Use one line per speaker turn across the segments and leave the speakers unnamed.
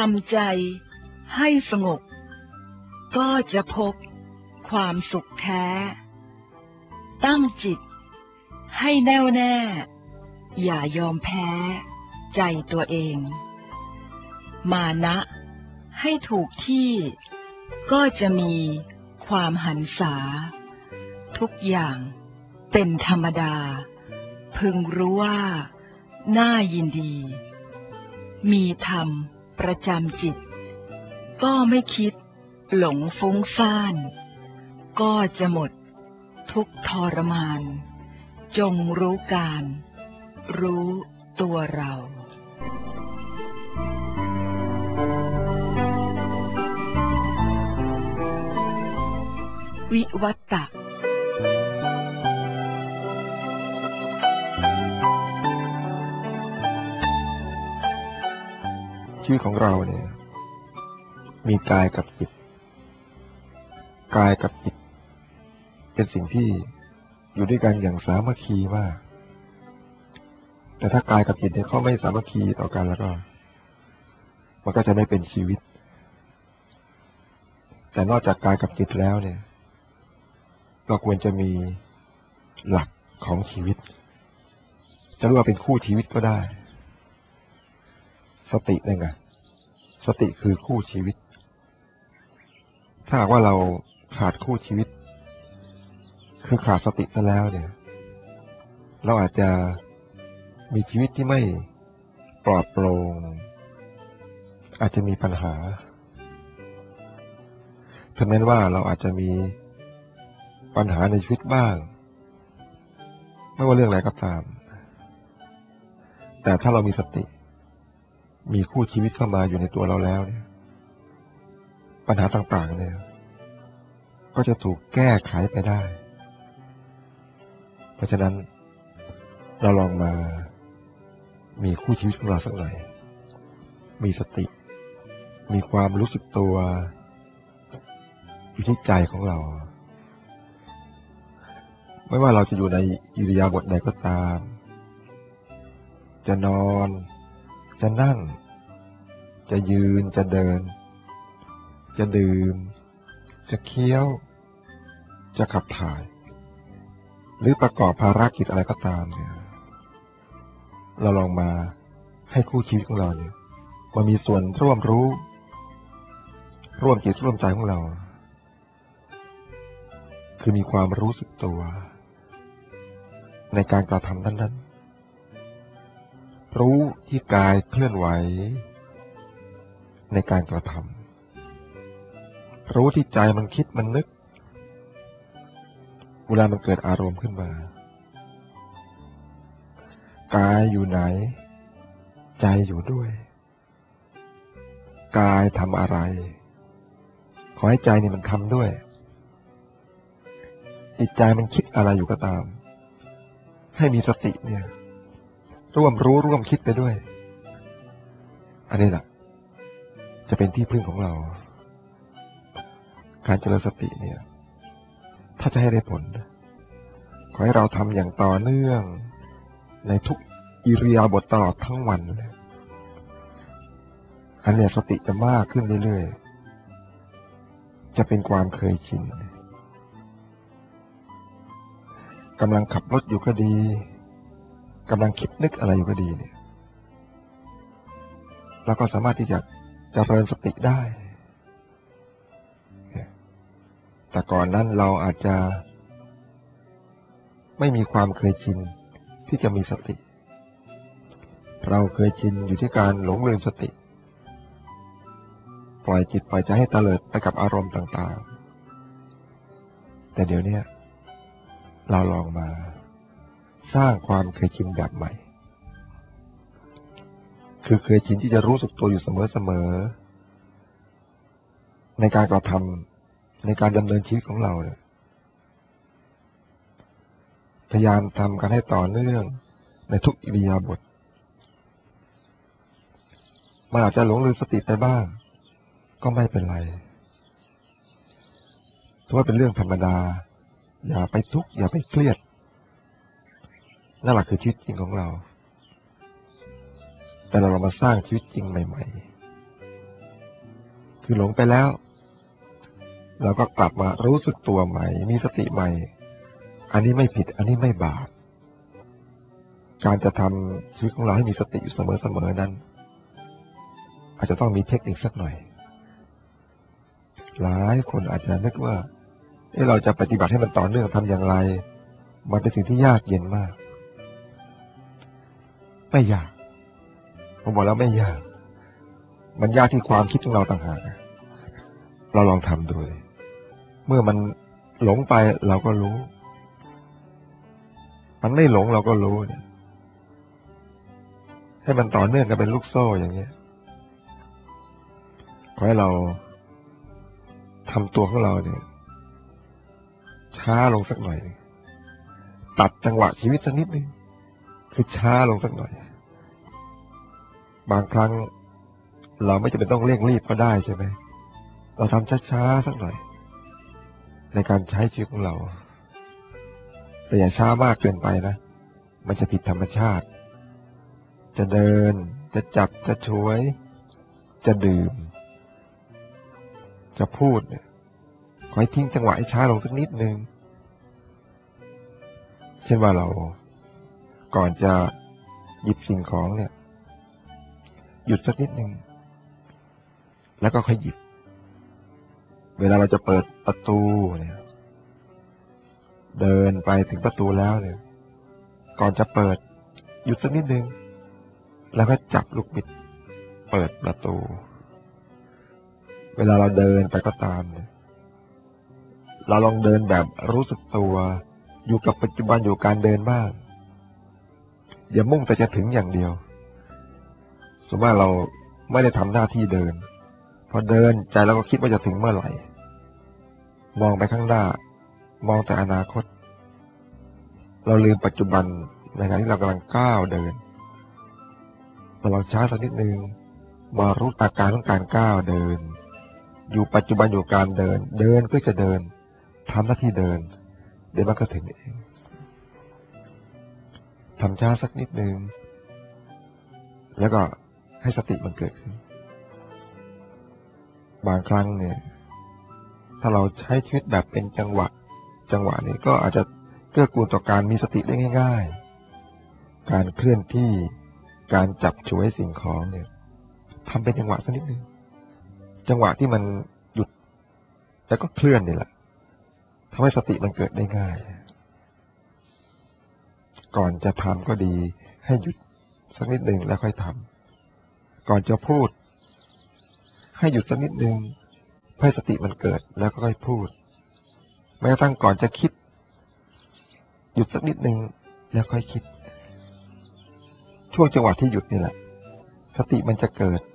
ำใจให้สงบก็จะพบความสุขแท้ตั้งจิตให้แน่วแน่อย่ายอมแพ้ใจตัวเองมานะให้ถูกที่ก็จะมีความหันษาทุกอย่างเป็นธรรมดาพึงรู้ว่าน่ายินดีมีธรรมประจำจิตก็ไม่คิดหลงฟุ้งซ่านก็จะหมดทุกทรมานจงรู้การรู้ตัวเราวิวัตตะ
ชีวิตของเราเนี่ยมีกายกับจิตกายกับจิตเป็นสิ่งที่อยู่ด้วยกันอย่างสามัคคีมากแต่ถ้ากายกับจิตเนี่ยเขาไม่สามัคคีต่อกันแล้วก็มันก็จะไม่เป็นชีวิตแต่นอกจากกายกับจิตแล้วเนี่ยเราควรจะมีหลักของชีวิตจะเรียกว่าเป็นคู่ชีวิตก็ได้สตินี่ไงสติคือคู่ชีวิตถ้าหากว่าเราขาดคู่ชีวิตคือขาดสติซะแล้วเนี่ยเราอาจจะมีชีวิตที่ไม่ปลอดโปร่งอาจจะมีปัญหาถึงแม้ว่าเราอาจจะมีปัญหาในชีวิตบ้างไม่ว่าเรื่องอะไรก็ตามแต่ถ้าเรามีสติมีคู่ชีวิตเข้ามาอยู่ในตัวเราแล้วเนี่ยปัญหาต่างๆเนี่ยก็จะถูกแก้ไขไปได้เพราะฉะนั้นเราลองมามีคู่ชีวิตของเราสักหน่อยมีสติมีความรู้สึกตัวอยู่ที่ใจของเราไม่ว่าเราจะอยู่ในอิริยาบถใดก็ตามจะนอนจะนั่งจะยืนจะเดินจะดื่มจะเคี้ยวจะขับถ่ายหรือประกอบภารกิจอะไรก็ตามเนี่ยเราลองมาให้คู่ชีวิตของเราเนี่ยมามีส่วนร่วมรู้ร่วมจิตร่วมใจของเราคือมีความรู้สึกตัวในการกระทำนั้นๆรู้ที่กายเคลื่อนไหวในการกระทำรู้ที่ใจมันคิดมันนึกเวลามันเกิดอารมณ์ขึ้นมากายอยู่ไหนใจอยู่ด้วยกายทำอะไรขอให้ใจนี่มันทำด้วยจิตใจมันคิดอะไรอยู่ก็ตามให้มีสติเนี่ยร่วมรู้ร่วมคิดไปด้วยอันนี้แหละจะเป็นที่พึ่งของเราการเจริญสติเนี่ยถ้าจะให้ได้ผลขอให้เราทำอย่างต่อเนื่องในทุกอิริยาบถตลอดทั้งวันเลยอันเนี้ยสติจะมากขึ้นเรื่อยๆจะเป็นความเคยชินกำลังขับรถอยู่ก็ดีกำลังคิดนึกอะไรอยู่ก็ดีเนี่ยเราก็สามารถที่จะเจริญสติได้แต่ก่อนนั้นเราอาจจะไม่มีความเคยชินที่จะมีสติเราเคยชินอยู่ที่การหลงลืมสติปล่อยจิตปล่อยใจให้เตลิดไปกับอารมณ์ต่างๆแต่เดี๋ยวนี้เราลองมาสร้างความเคยชินแบบใหม่คือเคยชินที่จะรู้สึกตัวอยู่เสมอๆในการกระทำในการดำเนินชีวิตของเราเนี่ยพยายามทำกันให้ต่อเนื่องในทุกอิริยาบถมันอาจจะหลงลืมสติไปบ้างก็ไม่เป็นไรถือว่าเป็นเรื่องธรรมดาอย่าไปทุกข์อย่าไปเครียดนั่นแหละคือชีวิตจริงของเราแต่เรามาสร้างชีวิตจริงใหม่คือหลงไปแล้วเราก็กลับมารู้สึกตัวใหม่มีสติใหม่อันนี้ไม่ผิดอันนี้ไม่บาปการจะทำชีวิตของเราให้มีสติอยู่เสมอๆนั้นอาจจะต้องมีเทคนิคสักหน่อยหลายคนอาจจะนึกว่าเราจะปฏิบัติให้มันต่อเนื่องทำอย่างไรมันเป็นสิ่งที่ยากเย็นมากไม่ยากผมบอกแล้วไม่ยากมันยากที่ความคิดของเราต่างหากเราลองทำดูเมื่อมันหลงไปเราก็รู้มันไม่หลงเราก็รู้เนี่ยให้มันต่อเนื่องกันเป็นลูกโซ่อย่างนี้ขอให้เราทำตัวของเราเนี่ยช้าลงสักหน่อยตัดจังหวะชีวิตสักนิดนึงคือช้าลงสักหน่อยบางครั้งเราไม่จำเป็นต้องเร่งรีบก็ได้ใช่ไหมเราทำช้าๆสักหน่อยในการใช้ชีวิตของเราแต่อย่าช้ามากเกินไปนะมันจะผิดธรรมชาติจะเดินจะจับจะช่วยจะดื่มจะพูดเนี่ยขอให้ทิ้งจังหวะให้ช้าลงสักนิดนึงเช่นว่าเราก่อนจะหยิบสิ่งของเนี่ยหยุดสักนิดนึงแล้วก็ค่อยหยิบเวลาเราจะเปิดประตูเนี่ยเดินไปถึงประตูแล้วเนี่ยก่อนจะเปิดหยุดสักนิดนึงแล้วก็จับลูกบิดเปิดประตูเวลาเราเดินไปก็ตามเนี่ยเราลองเดินแบบรู้สึกตัวอยู่กับปัจจุบันอยู่การเดินบ้างอย่ามุ่งแต่จะถึงอย่างเดียวสมมติว่าเราไม่ได้ทำหน้าที่เดินพอเดินใจเราก็คิดว่าจะถึงเมื่อไหร่มองไปข้างหน้ามองแต่อนาคตเราลืมปัจจุบันในขณะที่เรากำลังก้าวเดินเราลองช้าสักนิดนึงมารู้อาการของการก้าวเดินอยู่ปัจจุบันอยู่การเดินเดินก็จะเดินทำหน้าที่เดินเดี๋ยวมันก็ถึงเองทำช้าสักนิดนึงแล้วก็ให้สติมันเกิดขึ้นบางครั้งเนี่ยถ้าเราใช้ชีวิตแบบเป็นจังหวะนี้ก็อาจจะเกื้อกูลต่อการมีสติได้ง่ายๆการเคลื่อนที่การจับฉวยสิ่งของเนี่ยทำเป็นจังหวะสักนิดนึงจังหวะที่มันหยุดแล้วก็เคลื่อนนี่แหละทำให้สติมันเกิดได้ง่ายก่อนจะทำก็ดีให้หยุดสักนิดนึงแล้วค่อยทำก่อนจะพูดให้หยุดสักนิดนึงให้สติมันเกิดแล้วก็ค่อยพูดแม้กระทั่งก่อนจะคิดหยุดสักนิดนึงแล้วค่อยคิดช่วงจังหวะที่หยุดนี่แหละสติมันจะเกิด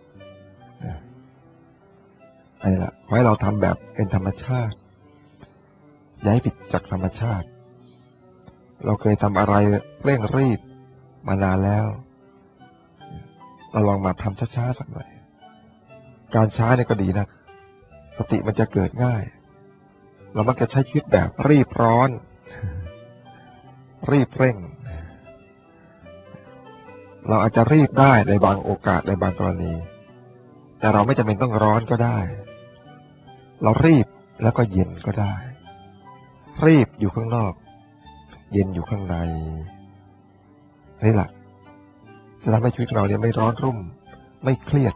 อันนี้แหละขอให้เราทำแบบเป็นธรรมชาติอย่าให้ผิดจากธรรมชาติเราเคยทำอะไรเร่งรีบมานานแล้วเราลองมาทำช้าๆสักหน่อยการช้าเนี่ยก็ดีนะสติมันจะเกิดง่ายเรามักจะใช้ชีวิตแบบรีบร้อนรีบเร่งเราอาจจะรีบได้ในบางโอกาสในบางกรณีแต่เราไม่จำเป็นต้องร้อนก็ได้เรารีบแล้วก็เย็นก็ได้รีบอยู่ข้างนอกเย็นอยู่ข้างในนี่แหละจะทำให้ชีวิตเราเนี่ยไม่ร้อนรุ่มไม่เครียด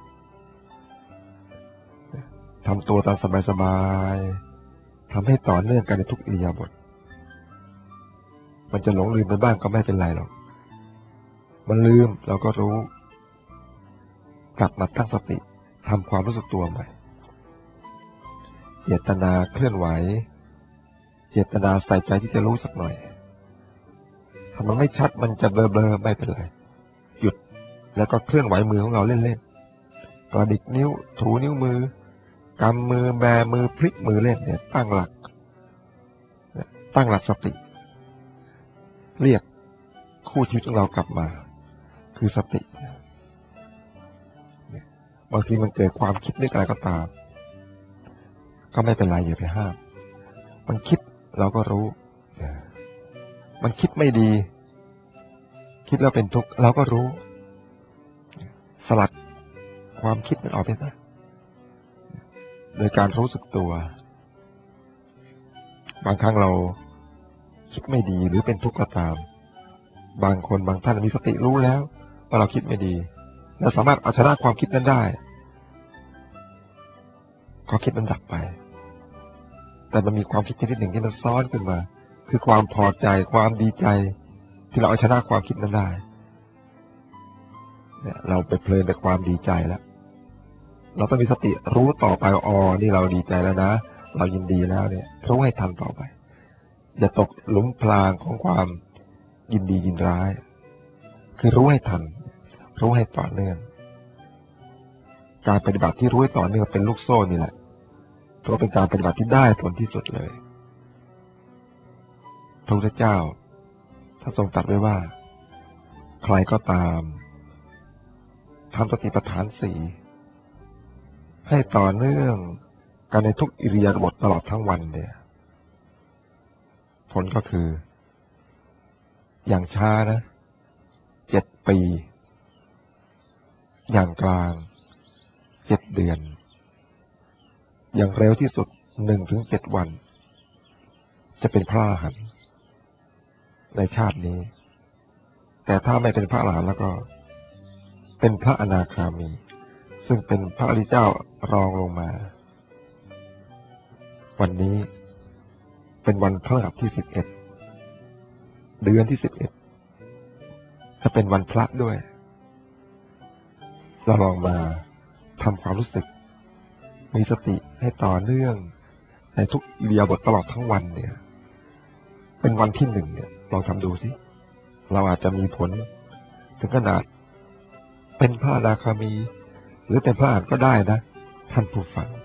ทำตัวตามสบายๆทำให้ต่อเนื่องกันในทุกอิริยาบถมันจะหลงลืมไปบ้างก็ไม่เป็นไรหรอกมันลืมเราก็รู้กลับมาตั้งสติทำความรู้สึกตัวใหม่เจตนาเคลื่อนไหวเจตนาใส่ใจที่จะรู้สักหน่อยถ้ามันไม่ชัดมันจะเบลอๆไม่เป็นไรหยุดแล้วก็เคลื่อนไหวมือของเราเล่นๆกระดิกนิ้วถูนิ้วมือกำมือแบมือพลิกมือเล่นเนี่ยตั้งหลักสติเรียกคู่ชีวิตของเรากลับมาคือสติบางทีมันเกิดความคิดนึกอะไรก็ตามก็ไม่เป็นไรอย่าไปห้ามมันคิดเราก็รู้มันคิดไม่ดีคิดแล้วเป็นทุกข์เราก็รู้สลัดความคิดมันออกไปซะโดยการรู้สึกตัว บางครั้งเราคิดไม่ดีหรือเป็นทุกข์ก็ตามบางคนบางท่านมีสติรู้แล้วว่าเราคิดไม่ดีและสามารถเอาชนะความคิดนั้นได้ความคิดนั้นดับไปแต่มันมีความคิดชนิดหนึ่งที่มันซ้อนขึ้นมาคือความพอใจความดีใจที่เราเอาชนะความคิดนั้นได้เนี่ยเราไปเพลินในความดีใจแล้วเราต้องมีสติรู้ต่อไปอ๋อนี่เราดีใจแล้วนะเรายินดีแล้วเนี่ยรู้ให้ทันต่อไปอย่าตกหลุมพรางของความยินดียินร้ายคือรู้ให้ทันรู้ให้ต่อเนื่องการปฏิบัติที่รู้ให้ต่อเนื่องเป็นลูกโซ่นี่แหละตัวเป็นการปฏิบัติที่ได้ผลที่สุดเลยพระพุทธเจ้าท่านทรงตรัสไว้ว่าใครก็ตามทำสติปัฏฐานสี่ให้ต่อเนื่องกันในทุกอิริยาบถตลอดทั้งวันเนี่ยผลก็คืออย่างช้านะ7 ปีอย่างกลาง7 เดือนอย่างเร็วที่สุด1-7 วันจะเป็นพระอรหันต์ในชาตินี้แต่ถ้าไม่เป็นพระอรหันต์แล้วก็เป็นพระอนาคามีซึ่งเป็นพระอริยเจ้ารองลงมาวันนี้เป็นวันพฤหัสที่11เดือนที่11จะเป็นวันพระด้วยเราลองมาทำความรู้สึกมีสติให้ต่อเนื่องในทุกอิริยาบถตลอดทั้งวันเนี่ยเป็นวันที่1เนี่ยลองทำดูสิเราอาจจะมีผลถึงขนาดเป็นพระอนาคามีหรือเป็นพระอรหันต์ก็ได้นะท่านผู้ฟัง